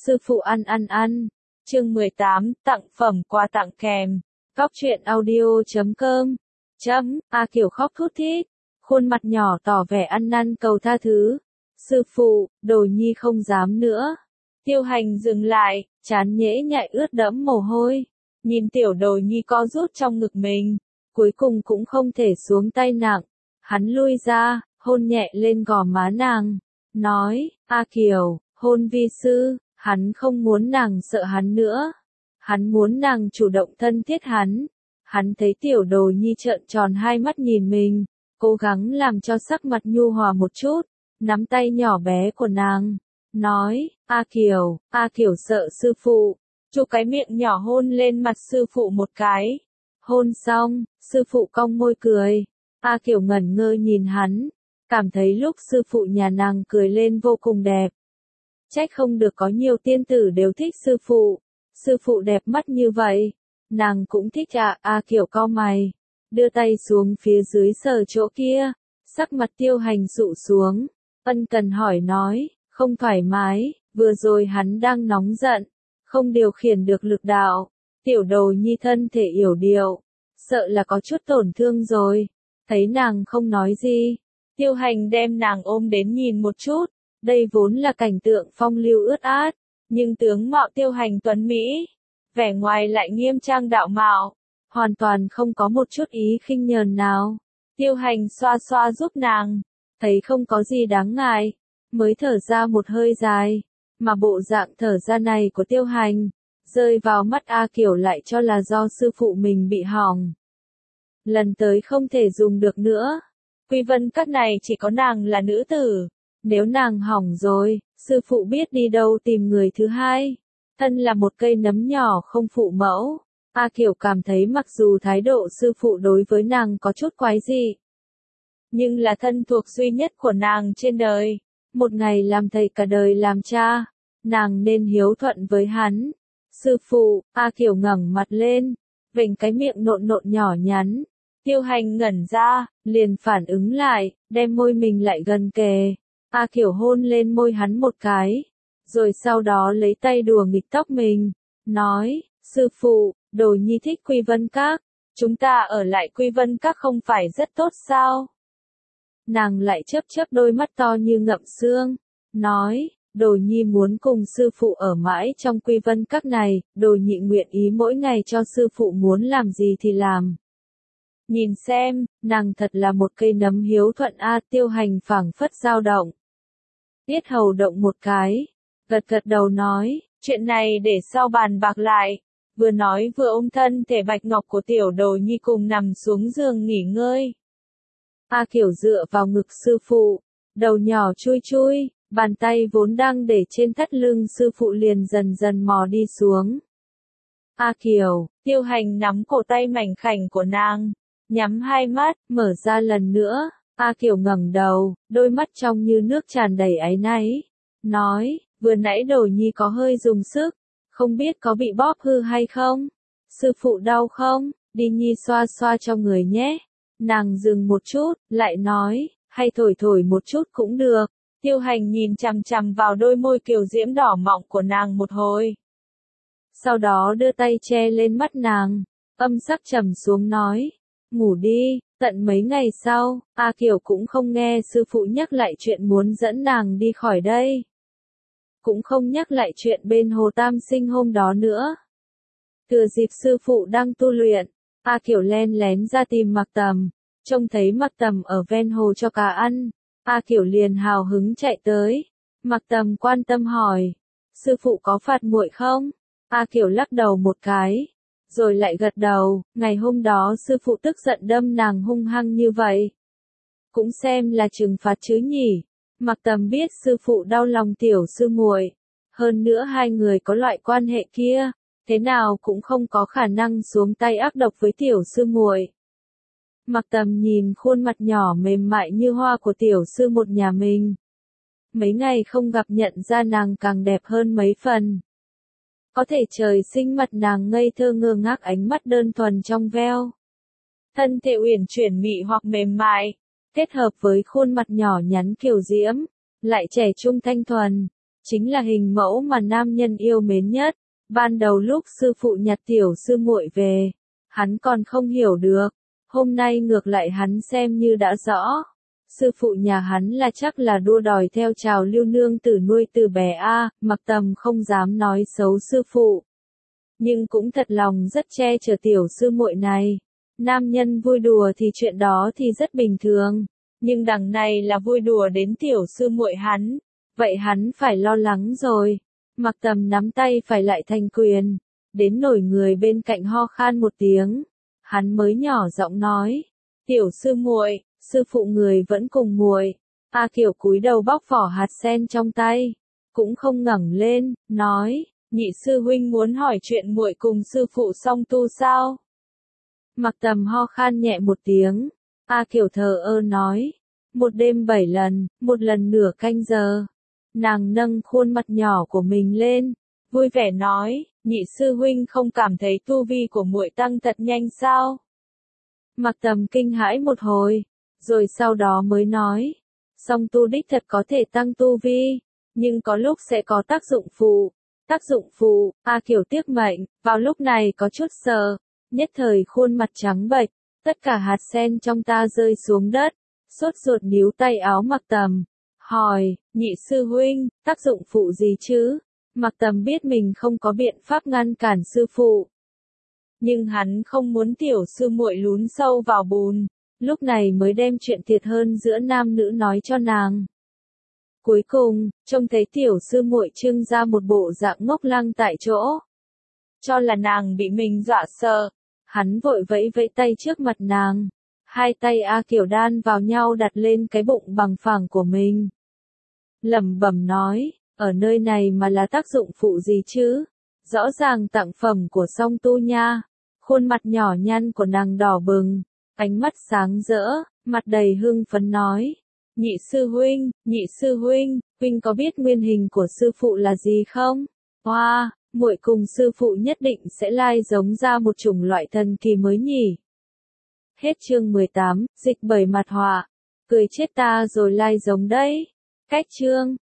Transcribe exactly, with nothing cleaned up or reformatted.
Sư phụ ăn ăn ăn. Chương mười tám, tặng phẩm quà tặng kèm. Góc truyện audio chấm com. Chấm, A Kiều khóc thút thít, khuôn mặt nhỏ tỏ vẻ ăn năn cầu tha thứ. Sư phụ, đồ nhi không dám nữa. Tiêu Hành dừng lại, trán nhễ nhại ướt đẫm mồ hôi. Nhìn tiểu đồ nhi co rút trong ngực mình, cuối cùng cũng không thể xuống tay nặng. Hắn lui ra, hôn nhẹ lên gò má nàng, nói, A Kiều, hôn vi sư. Hắn không muốn nàng sợ hắn nữa. Hắn muốn nàng chủ động thân thiết hắn. Hắn thấy tiểu đồ nhi trợn tròn hai mắt nhìn mình, cố gắng làm cho sắc mặt nhu hòa một chút, nắm tay nhỏ bé của nàng, nói, A Kiều, A Kiều sợ sư phụ, chu cái miệng nhỏ hôn lên mặt sư phụ một cái. Hôn xong, sư phụ cong môi cười. A Kiều ngẩn ngơ nhìn hắn, cảm thấy lúc sư phụ nhà nàng cười lên vô cùng đẹp. Trách không được có nhiều tiên tử đều thích sư phụ. Sư phụ đẹp mắt như vậy. Nàng cũng thích à, A Kiều cau mày. Đưa tay xuống phía dưới sờ chỗ kia. Sắc mặt Tiêu Hành dụ xuống. Ân cần hỏi nói, không thoải mái, vừa rồi hắn đang nóng giận. Không điều khiển được lực đạo. Tiểu đồ nhi thân thể yểu điệu. Sợ là có chút tổn thương rồi. Thấy nàng không nói gì. Tiêu Hành đem nàng ôm đến nhìn một chút. Đây vốn là cảnh tượng phong lưu ướt át, nhưng tướng mạo Tiêu Hành tuấn Mỹ, vẻ ngoài lại nghiêm trang đạo mạo, hoàn toàn không có một chút ý khinh nhờn nào. Tiêu Hành xoa xoa giúp nàng, thấy không có gì đáng ngại, mới thở ra một hơi dài, mà bộ dạng thở ra này của Tiêu Hành, rơi vào mắt A Kiều lại cho là do sư phụ mình bị hỏng. Lần tới không thể dùng được nữa, Quy Vân Các này chỉ có nàng là nữ tử. Nếu nàng hỏng rồi, sư phụ biết đi đâu tìm người thứ hai. Thân là một cây nấm nhỏ không phụ mẫu. A Kiều cảm thấy mặc dù thái độ sư phụ đối với nàng có chút quái dị, nhưng là thân thuộc duy nhất của nàng trên đời. Một ngày làm thầy cả đời làm cha, nàng nên hiếu thuận với hắn. Sư phụ, A Kiều ngẩng mặt lên, vểnh cái miệng nộn nộn nhỏ nhắn. Tiêu Hành ngẩn ra, liền phản ứng lại, đem môi mình lại gần kề. A Kiều hôn lên môi hắn một cái, rồi sau đó lấy tay đùa nghịch tóc mình, nói, sư phụ, đồ nhi thích Quy Vân Các, chúng ta ở lại Quy Vân Các không phải rất tốt sao? Nàng lại chớp chớp đôi mắt to như ngậm xương, nói, đồ nhi muốn cùng sư phụ ở mãi trong Quy Vân Các này, đồ nhị nguyện ý mỗi ngày cho sư phụ muốn làm gì thì làm. Nhìn xem, nàng thật là một cây nấm hiếu thuận a. Tiêu Hành phảng phất dao động. Tiết hầu động một cái, gật gật đầu nói, chuyện này để sau bàn bạc lại. Vừa nói vừa ôm thân thể bạch ngọc của tiểu đồ nhi cùng nằm xuống giường nghỉ ngơi. A Kiều dựa vào ngực sư phụ, đầu nhỏ chui chui, bàn tay vốn đang để trên thắt lưng sư phụ liền dần dần mò đi xuống. A Kiều, Tiêu Hành nắm cổ tay mảnh khảnh của nàng, nhắm hai mắt, mở ra lần nữa. A Kiều ngẩng đầu, đôi mắt trong như nước tràn đầy áy náy, nói, vừa nãy đồ nhi có hơi dùng sức, không biết có bị bóp hư hay không? Sư phụ đau không? Đi nhi xoa xoa cho người nhé. Nàng dừng một chút, lại nói, hay thổi thổi một chút cũng được. Tiêu Hành nhìn chằm chằm vào đôi môi kiều diễm đỏ mọng của nàng một hồi. Sau đó đưa tay che lên mắt nàng, âm sắc trầm xuống nói, ngủ đi. Tận mấy ngày sau, A Kiều cũng không nghe sư phụ nhắc lại chuyện muốn dẫn nàng đi khỏi đây. Cũng không nhắc lại chuyện bên Hồ Tam Sinh hôm đó nữa. Thừa dịp sư phụ đang tu luyện, A Kiều len lén ra tìm Mặc Tầm, trông thấy Mặc Tầm ở ven hồ cho cá ăn. A Kiều liền hào hứng chạy tới. Mặc Tầm quan tâm hỏi, sư phụ có phạt muội không? A Kiều lắc đầu một cái. Rồi lại gật đầu, ngày hôm đó sư phụ tức giận đâm nàng hung hăng như vậy. Cũng xem là trừng phạt chứ nhỉ. Mặc Tầm biết sư phụ đau lòng tiểu sư muội, hơn nữa hai người có loại quan hệ kia, thế nào cũng không có khả năng xuống tay ác độc với tiểu sư muội. Mặc Tầm nhìn khuôn mặt nhỏ mềm mại như hoa của tiểu sư một nhà mình. Mấy ngày không gặp nhận ra nàng càng đẹp hơn mấy phần. Có thể trời sinh mặt nàng ngây thơ ngơ ngác ánh mắt đơn thuần trong veo. Thân thể uyển chuyển mị hoặc mềm mại, kết hợp với khuôn mặt nhỏ nhắn kiều diễm, lại trẻ trung thanh thuần. chính là hình mẫu mà nam nhân yêu mến nhất. Ban đầu lúc sư phụ nhặt tiểu sư muội về, hắn còn không hiểu được, hôm nay ngược lại hắn xem như đã rõ. Sư phụ nhà hắn là chắc là đua đòi theo trào lưu nương tử nuôi từ bé a, Mặc Tầm không dám nói xấu sư phụ, nhưng cũng thật lòng rất che chở tiểu sư muội này. Nam nhân vui đùa thì chuyện đó thì rất bình thường, nhưng đằng này là vui đùa đến tiểu sư muội hắn, vậy hắn phải lo lắng rồi. Mặc Tầm nắm tay phải lại thành quyền, đến nổi người bên cạnh ho khan một tiếng, hắn mới nhỏ giọng nói, tiểu sư muội, sư phụ người vẫn cùng muội. A Kiều cúi đầu bóc vỏ hạt sen trong tay, cũng không ngẩng lên, nói, nhị sư huynh muốn hỏi chuyện muội cùng sư phụ song tu sao? Mặc Tầm ho khan nhẹ một tiếng, A Kiều thờ ơ nói, một đêm bảy lần, một lần nửa canh giờ. Nàng nâng khuôn mặt nhỏ của mình lên, vui vẻ nói, nhị sư huynh không cảm thấy tu vi của muội tăng thật nhanh sao? Mặc Tầm kinh hãi một hồi, rồi sau đó mới nói, song tu đích thật có thể tăng tu vi, nhưng có lúc sẽ có tác dụng phụ. Tác dụng phụ, A Kiều tiếc mệnh, vào lúc này có chút sợ, nhất thời khuôn mặt trắng bệch, tất cả hạt sen trong ta rơi xuống đất, sốt ruột níu tay áo Mặc Tầm, hỏi, nhị sư huynh, tác dụng phụ gì chứ? Mặc Tầm biết mình không có biện pháp ngăn cản sư phụ, nhưng hắn không muốn tiểu sư muội lún sâu vào bùn, lúc này mới đem chuyện thiệt hơn giữa nam nữ nói cho nàng. Cuối cùng, trông thấy tiểu sư muội trưng ra một bộ dạng ngốc lăng tại chỗ, cho là nàng bị mình dọa sợ, hắn vội vẫy vẫy tay trước mặt nàng, hai tay A Kiều đan vào nhau đặt lên cái bụng bằng phẳng của mình. Lẩm bẩm nói, ở nơi này mà là tác dụng phụ gì chứ? Rõ ràng tặng phẩm của song tu nha. Khuôn mặt nhỏ nhăn của nàng đỏ bừng, ánh mắt sáng rỡ, mặt đầy hưng phấn nói, nhị sư huynh, nhị sư huynh, huynh có biết nguyên hình của sư phụ là gì không? Hoa, wow, muội cùng sư phụ nhất định sẽ lai giống ra một chủng loại thần kỳ mới nhỉ. Hết chương mười tám, dịch bởi mặt họa, cười chết ta rồi lai giống đấy. Cách chương